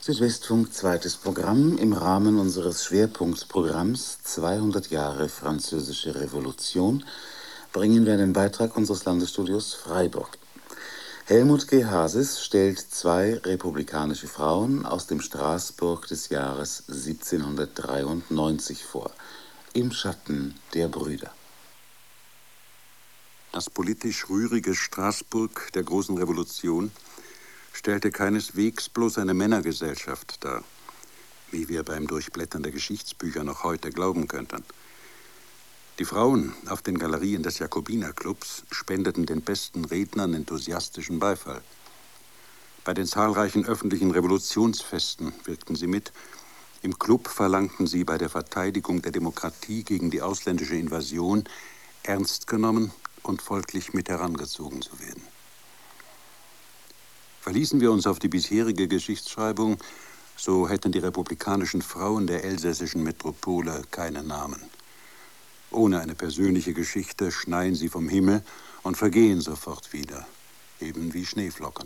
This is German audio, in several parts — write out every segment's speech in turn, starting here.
Südwestfunk, zweites Programm im Rahmen unseres Schwerpunktprogramms 200 Jahre Französische Revolution bringen wir einen Beitrag unseres Landesstudios Freiburg. Helmut G. Hasis stellt zwei republikanische Frauen aus dem Straßburg des Jahres 1793 vor, im Schatten der Brüder. Das politisch rührige Straßburg der großen Revolution stellte keineswegs bloß eine Männergesellschaft dar, wie wir beim Durchblättern der Geschichtsbücher noch heute glauben könnten. Die Frauen auf den Galerien des Jakobinerclubs spendeten den besten Rednern enthusiastischen Beifall. Bei den zahlreichen öffentlichen Revolutionsfesten wirkten sie mit. Im Club verlangten sie bei der Verteidigung der Demokratie gegen die ausländische Invasion ernst genommen und folglich mit herangezogen zu werden. Verließen wir uns auf die bisherige Geschichtsschreibung, so hätten die republikanischen Frauen der elsässischen Metropole keinen Namen. Ohne eine persönliche Geschichte schneien sie vom Himmel und vergehen sofort wieder, eben wie Schneeflocken.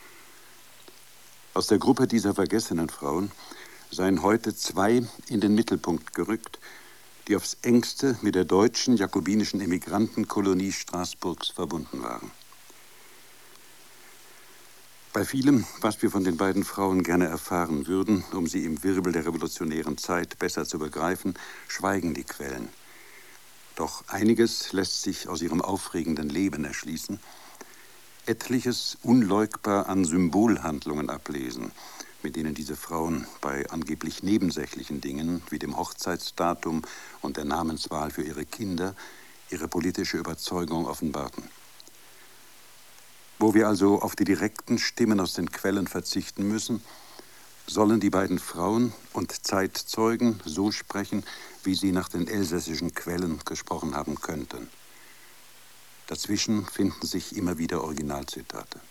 Aus der Gruppe dieser vergessenen Frauen seien heute zwei in den Mittelpunkt gerückt, die aufs engste mit der deutschen jakobinischen Emigrantenkolonie Straßburgs verbunden waren. Bei vielem, was wir von den beiden Frauen gerne erfahren würden, um sie im Wirbel der revolutionären Zeit besser zu begreifen, schweigen die Quellen. Doch einiges lässt sich aus ihrem aufregenden Leben erschließen, etliches unleugbar an Symbolhandlungen ablesen, mit denen diese Frauen bei angeblich nebensächlichen Dingen wie dem Hochzeitsdatum und der Namenswahl für ihre Kinder ihre politische Überzeugung offenbarten. Wo wir also auf die direkten Stimmen aus den Quellen verzichten müssen, sollen die beiden Frauen und Zeitzeugen so sprechen, wie sie nach den elsässischen Quellen gesprochen haben könnten. Dazwischen finden sich immer wieder Originalzitate.